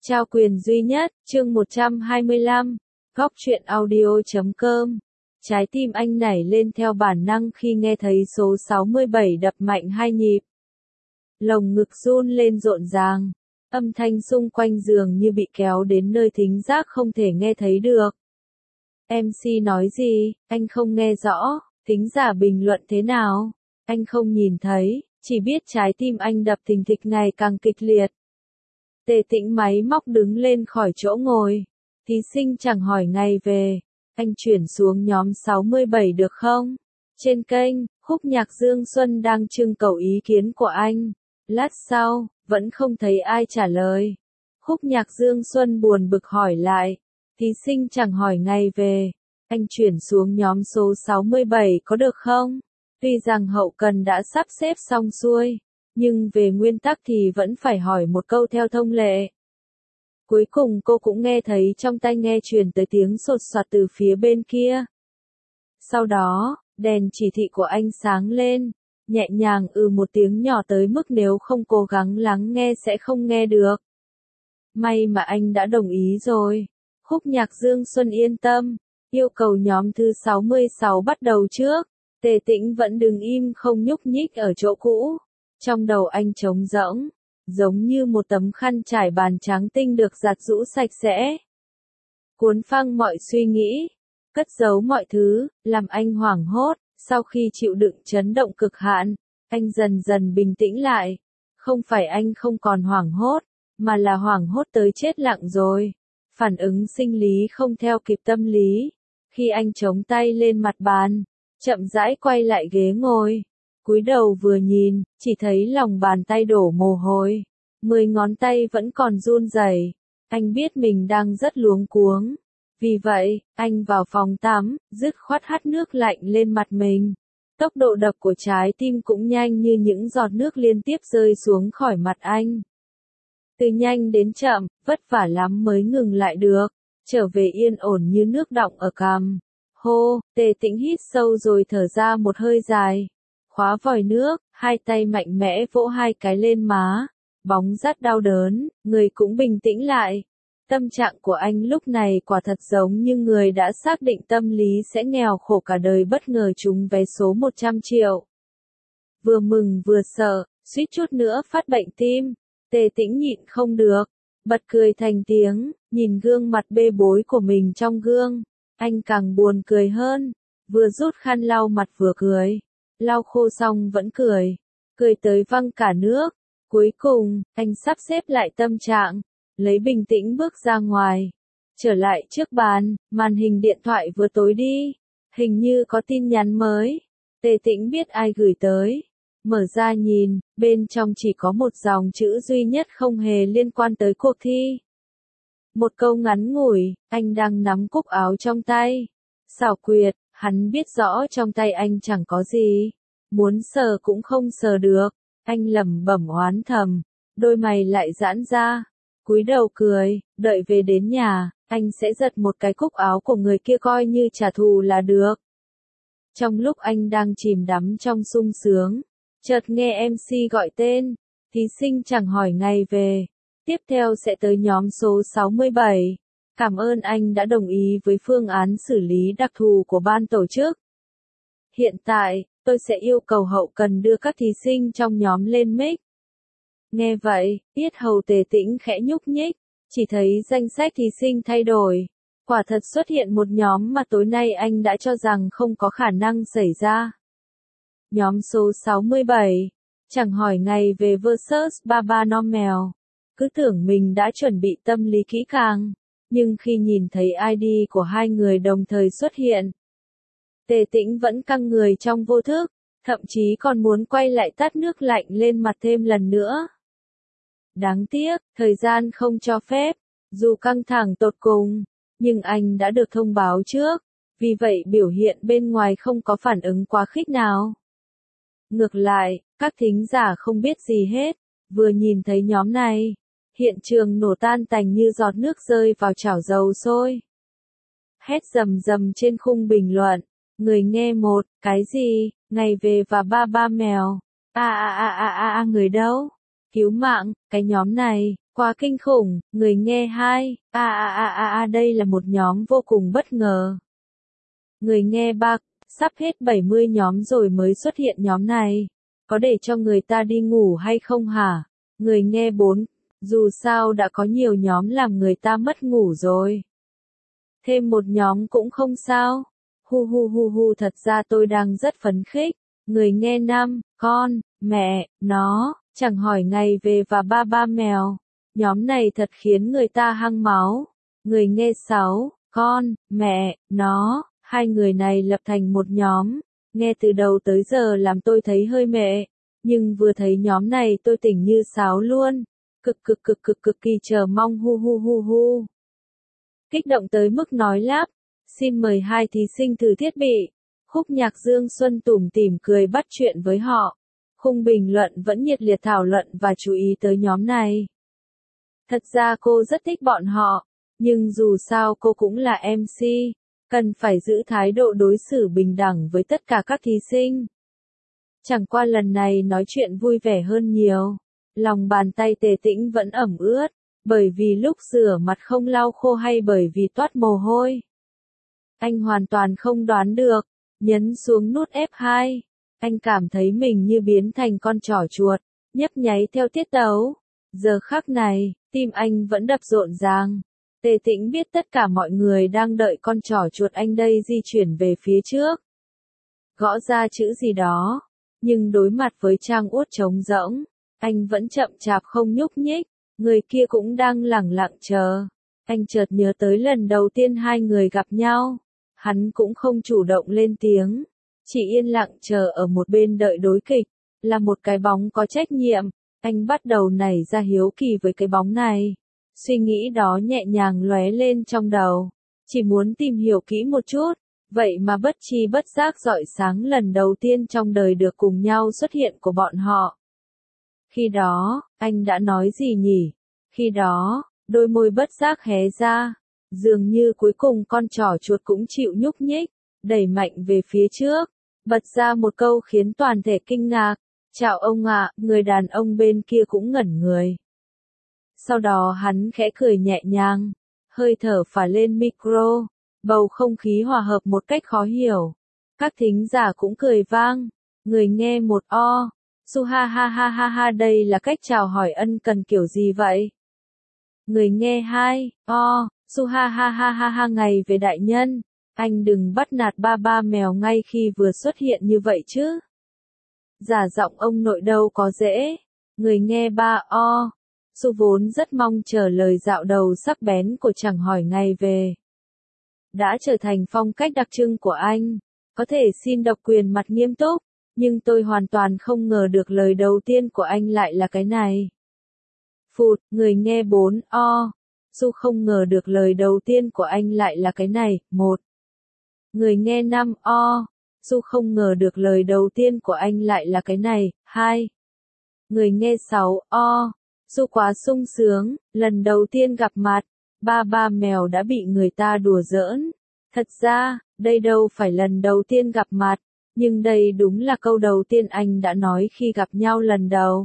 Trao quyền duy nhất, chương 125, góc truyện audio.com. Trái tim anh nảy lên theo bản năng khi nghe thấy số 67 đập mạnh hai nhịp. Lồng ngực run lên rộn ràng, âm thanh xung quanh giường như bị kéo đến nơi thính giác không thể nghe thấy được. MC nói gì, anh không nghe rõ, thính giả bình luận thế nào, anh không nhìn thấy, chỉ biết trái tim anh đập thình thịch ngày càng kịch liệt. Tề Tĩnh máy móc đứng lên khỏi chỗ ngồi. Thí sinh chẳng hỏi ngày về. Anh chuyển xuống nhóm 67 được không? Trên kênh, khúc nhạc Dương Xuân đang trưng cầu ý kiến của anh. Lát sau, vẫn không thấy ai trả lời. Khúc nhạc Dương Xuân buồn bực hỏi lại. Thí sinh chẳng hỏi ngày về. Anh chuyển xuống nhóm số 67 có được không? Tuy rằng hậu cần đã sắp xếp xong xuôi. Nhưng về nguyên tắc thì vẫn phải hỏi một câu theo thông lệ. Cuối cùng cô cũng nghe thấy trong tai nghe truyền tới tiếng sột soạt từ phía bên kia. Sau đó, đèn chỉ thị của anh sáng lên, nhẹ nhàng một tiếng nhỏ tới mức nếu không cố gắng lắng nghe sẽ không nghe được. May mà anh đã đồng ý rồi. Khúc nhạc Dương Xuân yên tâm, yêu cầu nhóm thứ 66 bắt đầu trước. Tề Tĩnh vẫn đứng im không nhúc nhích ở chỗ cũ. Trong đầu anh trống rỗng, giống như một tấm khăn trải bàn trắng tinh được giặt giũ sạch sẽ. Cuốn phăng mọi suy nghĩ, cất giấu mọi thứ, làm anh hoảng hốt. Sau khi chịu đựng chấn động cực hạn, anh dần dần bình tĩnh lại. Không phải anh không còn hoảng hốt, mà là hoảng hốt tới chết lặng rồi. Phản ứng sinh lý không theo kịp tâm lý. Khi anh chống tay lên mặt bàn, chậm rãi quay lại ghế ngồi. Cúi đầu vừa nhìn, chỉ thấy lòng bàn tay đổ mồ hôi. 10 ngón tay vẫn còn run rẩy. Anh biết mình đang rất luống cuống. Vì vậy, anh vào phòng tắm, dứt khoát hắt nước lạnh lên mặt mình. Tốc độ đập của trái tim cũng nhanh như những giọt nước liên tiếp rơi xuống khỏi mặt anh. Từ nhanh đến chậm, vất vả lắm mới ngừng lại được. Trở về yên ổn như nước đọng ở cằm. Hô, Tề Tĩnh hít sâu rồi thở ra một hơi dài. Khóa vòi nước, hai tay mạnh mẽ vỗ hai cái lên má. Bóng rát đau đớn, người cũng bình tĩnh lại. Tâm trạng của anh lúc này quả thật giống như người đã xác định tâm lý sẽ nghèo khổ cả đời bất ngờ trúng vé số 100 triệu. Vừa mừng vừa sợ, suýt chút nữa phát bệnh tim. Tề Tĩnh nhịn không được, bật cười thành tiếng, nhìn gương mặt bê bối của mình trong gương. Anh càng buồn cười hơn, vừa rút khăn lau mặt vừa cười. Lau khô xong vẫn cười tới văng cả nước. Cuối cùng, anh sắp xếp lại tâm trạng, lấy bình tĩnh bước ra ngoài. Trở lại trước bàn, màn hình điện thoại vừa tối đi. Hình như có tin nhắn mới. Tề Tĩnh biết ai gửi tới. Mở ra nhìn, bên trong chỉ có một dòng chữ duy nhất không hề liên quan tới cuộc thi. Một câu ngắn ngủi, anh đang nắm cúc áo trong tay. Xảo quyệt, hắn biết rõ trong tay anh chẳng có gì. Muốn sờ cũng không sờ được. Anh lẩm bẩm oán thầm. Đôi mày lại giãn ra. Cúi đầu cười, đợi về đến nhà, anh sẽ giật một cái cúc áo của người kia coi như trả thù là được. Trong lúc anh đang chìm đắm trong sung sướng, chợt nghe MC gọi tên. Thí sinh chẳng hỏi ngày về. Tiếp theo sẽ tới nhóm số 67. Cảm ơn anh đã đồng ý với phương án xử lý đặc thù của ban tổ chức. Hiện tại, tôi sẽ yêu cầu hậu cần đưa các thí sinh trong nhóm lên mic. Nghe vậy, yết hầu Tề Tĩnh khẽ nhúc nhích, chỉ thấy danh sách thí sinh thay đổi. Quả thật xuất hiện một nhóm mà tối nay anh đã cho rằng không có khả năng xảy ra. Nhóm số 67. Chẳng hỏi ngày về versus Baba Normal. Cứ tưởng mình đã chuẩn bị tâm lý kỹ càng. Nhưng khi nhìn thấy ID của hai người đồng thời xuất hiện, Tề Tĩnh vẫn căng người trong vô thức, thậm chí còn muốn quay lại tát nước lạnh lên mặt thêm lần nữa. Đáng tiếc, thời gian không cho phép, dù căng thẳng tột cùng, nhưng anh đã được thông báo trước, vì vậy biểu hiện bên ngoài không có phản ứng quá khích nào. Ngược lại, các thính giả không biết gì hết, vừa nhìn thấy nhóm này, hiện trường nổ tan tành như giọt nước rơi vào chảo dầu sôi. Hét rầm rầm trên khung bình luận. Người nghe một, cái gì, ngày về và ba mèo. Người đâu? Cứu mạng, cái nhóm này, Quá kinh khủng, người nghe 2, đây là một nhóm vô cùng bất ngờ. Người nghe 3, sắp hết 70 nhóm rồi mới xuất hiện nhóm này. Có để cho người ta đi ngủ hay không hả? Người nghe 4, dù sao đã có nhiều nhóm làm người ta mất ngủ rồi. Thêm một nhóm cũng không sao. Hu, thật ra tôi đang rất phấn khích. Người nghe 5, con, mẹ, nó, chẳng hỏi ngày về và ba mèo. Nhóm này thật khiến người ta hăng máu. Người nghe 6, con, mẹ, nó, hai người này lập thành một nhóm. Nghe từ đầu tới giờ làm tôi thấy hơi mệt, nhưng vừa thấy nhóm này tôi tỉnh như sáo luôn. Cực kỳ chờ mong hu. Kích động tới mức nói lắp. Xin mời hai thí sinh thử thiết bị. Khúc nhạc Dương Xuân tủm tỉm cười bắt chuyện với họ. Khung bình luận vẫn nhiệt liệt thảo luận và chú ý tới nhóm này. Thật ra cô rất thích bọn họ, nhưng dù sao cô cũng là MC, cần phải giữ thái độ đối xử bình đẳng với tất cả các thí sinh. Chẳng qua lần này nói chuyện vui vẻ hơn nhiều. Lòng bàn tay Tề Tĩnh vẫn ẩm ướt, bởi vì lúc rửa mặt không lau khô hay bởi vì toát mồ hôi. Anh hoàn toàn không đoán được, nhấn xuống nút F2. Anh cảm thấy mình như biến thành con trỏ chuột, nhấp nháy theo tiết tấu. Giờ khắc này, tim anh vẫn đập rộn ràng. Tề Tĩnh biết tất cả mọi người đang đợi con trỏ chuột anh đây di chuyển về phía trước. Gõ ra chữ gì đó, nhưng đối mặt với trang uất trống rỗng, anh vẫn chậm chạp không nhúc nhích, người kia cũng đang lẳng lặng chờ. Anh chợt nhớ tới lần đầu tiên hai người gặp nhau, hắn cũng không chủ động lên tiếng, chỉ yên lặng chờ ở một bên đợi đối kịch, là một cái bóng có trách nhiệm. Anh bắt đầu nảy ra hiếu kỳ với cái bóng này. Suy nghĩ đó nhẹ nhàng lóe lên trong đầu. Chỉ muốn tìm hiểu kỹ một chút. Vậy mà bất chi bất giác rọi sáng lần đầu tiên trong đời được cùng nhau xuất hiện của bọn họ. Khi đó, anh đã nói gì nhỉ? Khi đó, đôi môi bất giác hé ra. Dường như cuối cùng con trỏ chuột cũng chịu nhúc nhích, đẩy mạnh về phía trước. Bật ra một câu khiến toàn thể kinh ngạc. Chào ông ạ, người đàn ông bên kia cũng ngẩn người. Sau đó hắn khẽ cười nhẹ nhàng, hơi thở phả lên micro, bầu không khí hòa hợp một cách khó hiểu. Các thính giả cũng cười vang, người nghe một o, su ha, đây là cách chào hỏi ân cần kiểu gì vậy? Người nghe 2, o, su ha, ngày về đại nhân, anh đừng bắt nạt ba mèo ngay khi vừa xuất hiện như vậy chứ. Giả giọng ông nội đâu có dễ. Người nghe 3 o. Su vốn rất mong chờ lời dạo đầu sắc bén của chẳng hỏi ngày về. Đã trở thành phong cách đặc trưng của anh. Có thể xin độc quyền mặt nghiêm túc, nhưng tôi hoàn toàn không ngờ được lời đầu tiên của anh lại là cái này. Phụt, người nghe 4 o. Su không ngờ được lời đầu tiên của anh lại là cái này. 1. Người nghe 5 o. Su không ngờ được lời đầu tiên của anh lại là cái này. 2. Người nghe 6 o. Su quá sung sướng, lần đầu tiên gặp mặt, ba mèo đã bị người ta đùa giỡn. Thật ra, đây đâu phải lần đầu tiên gặp mặt, nhưng đây đúng là câu đầu tiên anh đã nói khi gặp nhau lần đầu.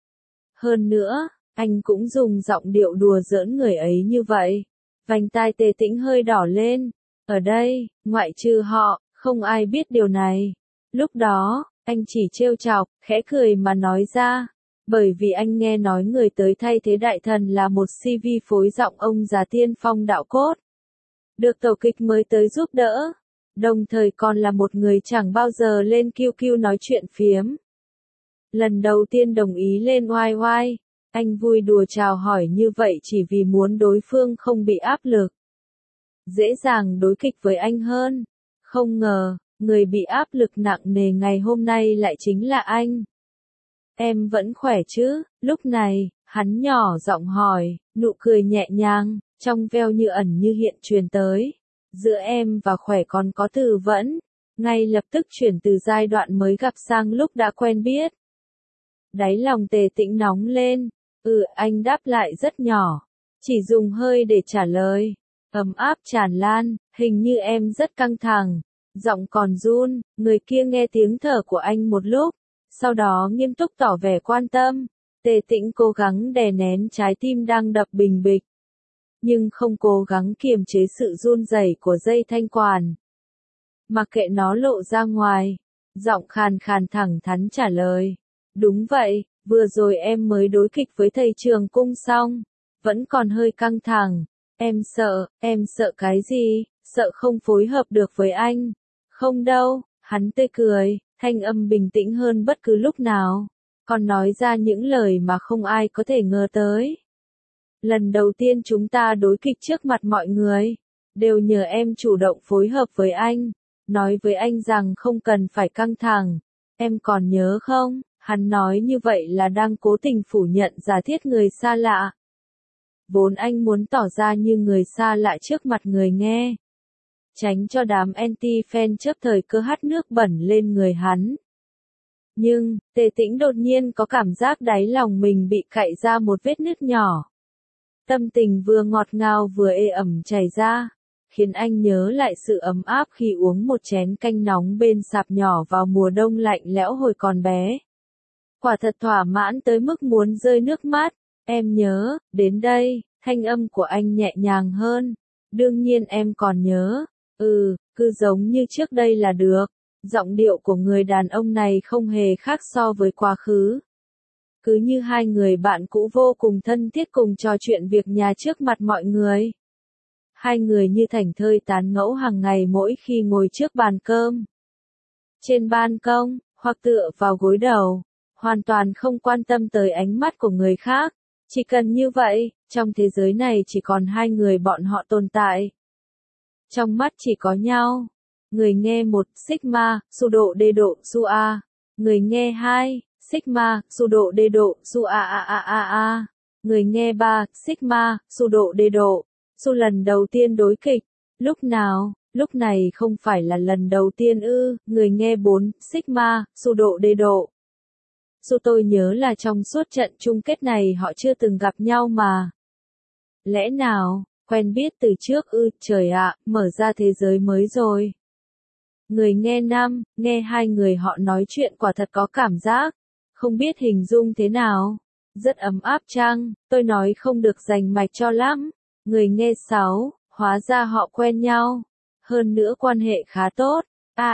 Hơn nữa, anh cũng dùng giọng điệu đùa giỡn người ấy như vậy. Vành tai Tề Tĩnh hơi đỏ lên. Ở đây, ngoại trừ họ, không ai biết điều này. Lúc đó, anh chỉ trêu chọc, khẽ cười mà nói ra. Bởi vì anh nghe nói người tới thay thế đại thần là một CV phối giọng ông già tiên phong đạo cốt. Được tổ kịch mới tới giúp đỡ. Đồng thời còn là một người chẳng bao giờ lên QQ nói chuyện phiếm. Lần đầu tiên đồng ý lên YY, anh vui đùa chào hỏi như vậy chỉ vì muốn đối phương không bị áp lực. Dễ dàng đối kịch với anh hơn. Không ngờ, người bị áp lực nặng nề ngày hôm nay lại chính là anh. Em vẫn khỏe chứ? Lúc này, hắn nhỏ giọng hỏi, nụ cười nhẹ nhàng, trong veo như ẩn như hiện truyền tới. Giữa em và khỏe còn có từ vẫn, ngay lập tức chuyển từ giai đoạn mới gặp sang lúc đã quen biết. Đáy lòng Tề Tĩnh nóng lên, anh đáp lại rất nhỏ, chỉ dùng hơi để trả lời. Ấm áp tràn lan, hình như em rất căng thẳng, giọng còn run. Người kia nghe tiếng thở của anh một lúc, sau đó nghiêm túc tỏ vẻ quan tâm. Tề Tĩnh cố gắng đè nén trái tim đang đập bình bịch, nhưng không cố gắng kiềm chế sự run rẩy của dây thanh quản. Mặc kệ nó lộ ra ngoài, giọng khàn khàn thẳng thắn trả lời. Đúng vậy, vừa rồi em mới đối kịch với thầy Trường Cung xong, vẫn còn hơi căng thẳng. Em sợ cái gì, sợ không phối hợp được với anh. Không đâu, hắn tươi cười, thanh âm bình tĩnh hơn bất cứ lúc nào, còn nói ra những lời mà không ai có thể ngờ tới. Lần đầu tiên chúng ta đối kịch trước mặt mọi người, đều nhờ em chủ động phối hợp với anh, nói với anh rằng không cần phải căng thẳng. Em còn nhớ không? Hắn nói như vậy là đang cố tình phủ nhận giả thiết người xa lạ. Vốn anh muốn tỏ ra như người xa lạ trước mặt người nghe, tránh cho đám anti-fan chấp thời cơ hắt nước bẩn lên người hắn. Nhưng, Tề Tĩnh đột nhiên có cảm giác đáy lòng mình bị cạy ra một vết nứt nhỏ. Tâm tình vừa ngọt ngào vừa ê ẩm chảy ra, khiến anh nhớ lại sự ấm áp khi uống một chén canh nóng bên sạp nhỏ vào mùa đông lạnh lẽo hồi còn bé. Quả thật thỏa mãn tới mức muốn rơi nước mắt. Em nhớ, đến đây, thanh âm của anh nhẹ nhàng hơn. Đương nhiên em còn nhớ. Cứ giống như trước đây là được. Giọng điệu của người đàn ông này không hề khác so với quá khứ. Cứ như hai người bạn cũ vô cùng thân thiết cùng trò chuyện việc nhà trước mặt mọi người. Hai người như thảnh thơi tán ngẫu hàng ngày mỗi khi ngồi trước bàn cơm, trên ban công, hoặc tựa vào gối đầu, hoàn toàn không quan tâm tới ánh mắt của người khác. Chỉ cần như vậy, trong thế giới này chỉ còn hai người bọn họ tồn tại. Trong mắt chỉ có nhau. Người nghe 1, Sigma, Sudo đê độ, Su A. Người nghe 2, Sigma, Sudo đê độ, Su A A A A A. Người nghe 3, Sigma, Sudo đê độ, Su. Lần đầu tiên đối kịch. Lúc nào? Lúc này không phải là lần đầu tiên ư? Người nghe 4, Sigma, Sudo đê độ, Su. Tôi nhớ là trong suốt trận chung kết này họ chưa từng gặp nhau mà. Lẽ nào, quen biết từ trước ư? Trời ạ, mở ra thế giới mới rồi. Người nghe 5, nghe hai người họ nói chuyện quả thật có cảm giác, không biết hình dung thế nào. Rất ấm áp chăng? Tôi nói không được rành mạch cho lắm. Người nghe 6, hóa ra họ quen nhau. Hơn nữa quan hệ khá tốt.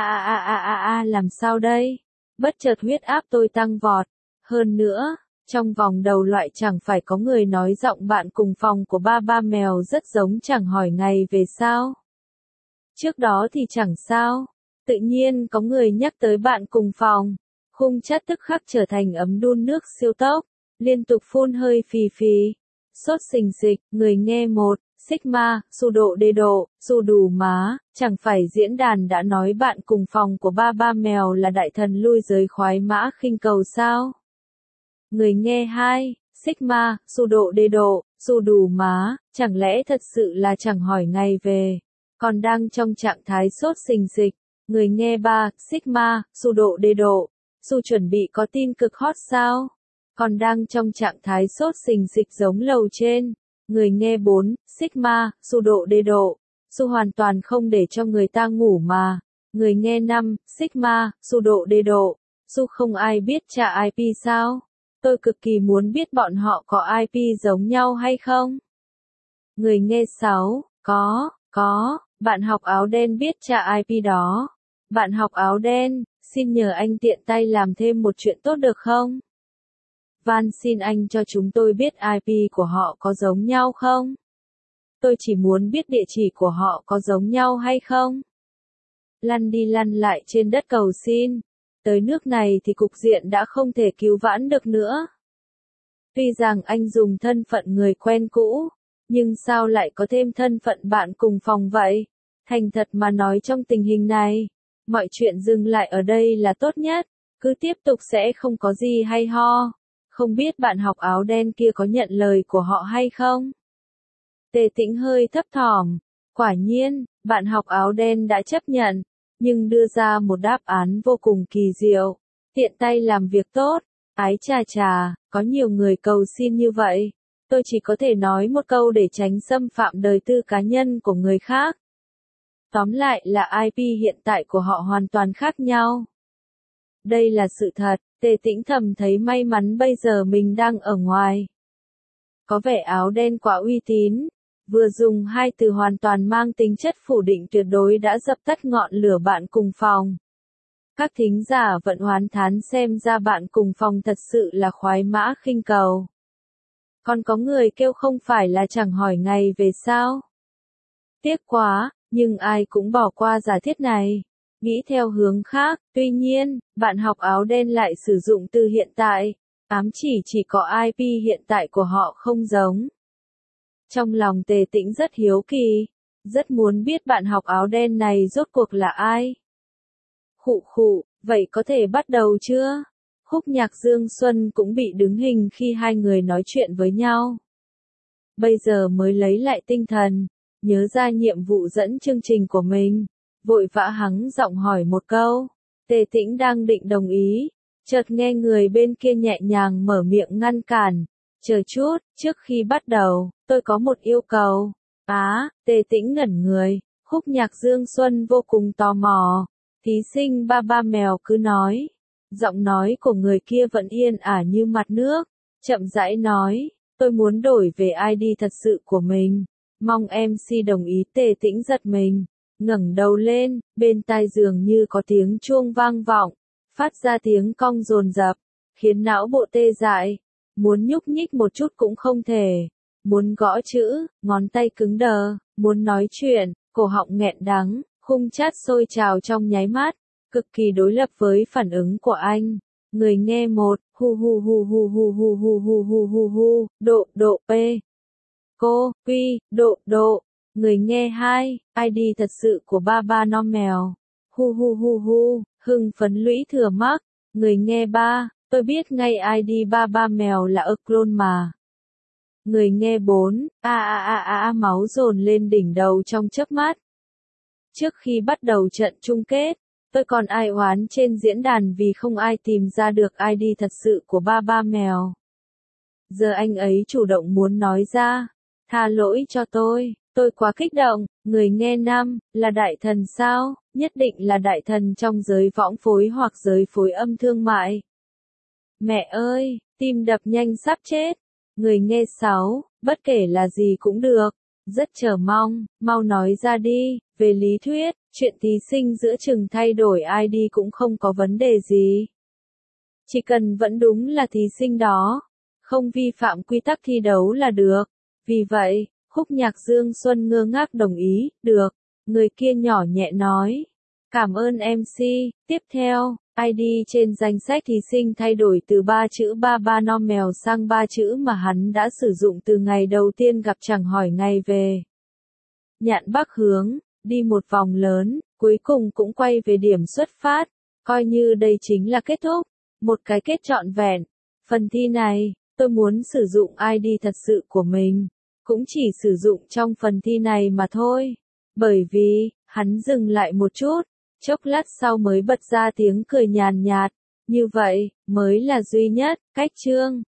Làm sao đây? Bất chợt huyết áp tôi tăng vọt. Hơn nữa, trong vòng đầu loại chẳng phải có người nói giọng bạn cùng phòng của ba mèo rất giống chẳng hỏi ngày về sao. Trước đó thì chẳng sao. Tự nhiên có người nhắc tới bạn cùng phòng. Khung chất tức khắc trở thành ấm đun nước siêu tốc. Liên tục phun hơi phì phì. Sốt xình xịch. Người nghe 1, Sigma, Sudo đê độ, Su đủ má. Chẳng phải diễn đàn đã nói bạn cùng phòng của ba mèo là đại thần lui giới khoái mã khinh cầu sao? Người nghe 2, Sigma, Sudo đê độ, Su đủ má. Chẳng lẽ thật sự là chẳng hỏi ngày về, còn đang trong trạng thái sốt xình xịch? Người nghe 3, Sigma, Sudo đê độ, Su. Chuẩn bị có tin cực hot sao? Còn đang trong trạng thái sốt xình xịch giống lầu trên. Người nghe 4, Sigma, Sudo đê độ, Su. Hoàn toàn không để cho người ta ngủ mà. Người nghe 5, Sigma, Sudo đê độ, Su. Không ai biết trả IP sao? Tôi cực kỳ muốn biết bọn họ có IP giống nhau hay không? Người nghe 6, có, bạn học áo đen biết trả IP đó. Bạn học áo đen, xin nhờ anh tiện tay làm thêm một chuyện tốt được không? Van xin anh cho chúng tôi biết IP của họ có giống nhau không? Tôi chỉ muốn biết địa chỉ của họ có giống nhau hay không? Lăn đi lăn lại trên đất cầu xin. Tới nước này thì cục diện đã không thể cứu vãn được nữa. Tuy rằng anh dùng thân phận người quen cũ, nhưng sao lại có thêm thân phận bạn cùng phòng vậy? Thành thật mà nói trong tình hình này, mọi chuyện dừng lại ở đây là tốt nhất. Cứ tiếp tục sẽ không có gì hay ho. Không biết bạn học áo đen kia có nhận lời của họ hay không? Tề Tĩnh hơi thấp thỏm. Quả nhiên, bạn học áo đen đã chấp nhận, nhưng đưa ra một đáp án vô cùng kỳ diệu. Tiện tay làm việc tốt. Ái chà chà, có nhiều người cầu xin như vậy. Tôi chỉ có thể nói một câu để tránh xâm phạm đời tư cá nhân của người khác. Tóm lại là IP hiện tại của họ hoàn toàn khác nhau. Đây là sự thật, Tề Tĩnh thầm thấy may mắn bây giờ mình đang ở ngoài. Có vẻ áo đen quá uy tín, vừa dùng hai từ hoàn toàn mang tính chất phủ định tuyệt đối đã dập tắt ngọn lửa bạn cùng phòng. Các thính giả vẫn oán thán xem ra bạn cùng phòng thật sự là khoái mã khinh cầu. Còn có người kêu không phải là chẳng hỏi ngày về sao. Tiếc quá, nhưng ai cũng bỏ qua giả thiết này. Nghĩ theo hướng khác, tuy nhiên, bạn học áo đen lại sử dụng từ hiện tại, ám chỉ có IP hiện tại của họ không giống. Trong lòng Tề Tĩnh rất hiếu kỳ, rất muốn biết bạn học áo đen này rốt cuộc là ai. Khụ khụ, vậy có thể bắt đầu chưa? Khúc Nhạc Dương Xuân cũng bị đứng hình khi hai người nói chuyện với nhau. Bây giờ mới lấy lại tinh thần, nhớ ra nhiệm vụ dẫn chương trình của mình, vội vã hắng giọng hỏi một câu. Tề Tĩnh đang định đồng ý, chợt nghe người bên kia nhẹ nhàng mở miệng ngăn cản. Chờ chút, trước khi bắt đầu, tôi có một yêu cầu. Tề Tĩnh ngẩn người, Khúc Nhạc Dương Xuân vô cùng tò mò. Thí sinh ba ba mèo cứ nói. Giọng nói của người kia vẫn yên ả như mặt nước, chậm rãi nói, tôi muốn đổi về ID thật sự của mình. Mong MC đồng ý. Tề Tĩnh giật mình, ngẩng đầu lên, bên tai dường như có tiếng chuông vang vọng, phát ra tiếng cong dồn dập, khiến não bộ tê dại, muốn nhúc nhích một chút cũng không thể, muốn gõ chữ, ngón tay cứng đờ, muốn nói chuyện, cổ họng nghẹn đắng, khung chat sôi trào trong nháy mắt, cực kỳ đối lập với phản ứng của anh. Người nghe một, hu hu hu hu hu hu hu hu hu hu hu, độ p. Cô, quy, độ. Người nghe hai, ID thật sự của ba ba non mèo. Hu hu hu hu, hưng phấn lũy thừa mắc. Người nghe ba, tôi biết ngay ID ba ba mèo là clone mà. Người nghe bốn, máu dồn lên đỉnh đầu trong chớp mắt. Trước khi bắt đầu trận chung kết, tôi còn ai oán trên diễn đàn vì không ai tìm ra được ID thật sự của ba ba mèo. Giờ anh ấy chủ động muốn nói ra, tha lỗi cho tôi quá kích động. Người nghe năm, là đại thần sao? Nhất định là đại thần trong giới võng phối hoặc giới phối âm thương mại. Mẹ ơi, tim đập nhanh sắp chết. Người nghe 6, bất kể là gì cũng được. Rất chờ mong, mau nói ra đi. Về lý thuyết, chuyện thí sinh giữa chừng thay đổi ID cũng không có vấn đề gì. Chỉ cần vẫn đúng là thí sinh đó, không vi phạm quy tắc thi đấu là được. Vì vậy, Khúc Nhạc Dương Xuân ngơ ngác đồng ý, được. Người kia nhỏ nhẹ nói. Cảm ơn MC. Tiếp theo, ID trên danh sách thí sinh thay đổi từ 3 chữ ba ba non mèo sang 3 chữ mà hắn đã sử dụng từ ngày đầu tiên gặp chẳng hỏi ngày về. Nhạn Bắc hướng, đi một vòng lớn, cuối cùng cũng quay về điểm xuất phát, coi như đây chính là kết thúc, một cái kết trọn vẹn. Phần thi này, tôi muốn sử dụng ID thật sự của mình, cũng chỉ sử dụng trong phần thi này mà thôi, bởi vì, hắn dừng lại một chút, chốc lát sau mới bật ra tiếng cười nhàn nhạt, như vậy, mới là duy nhất, cách chương.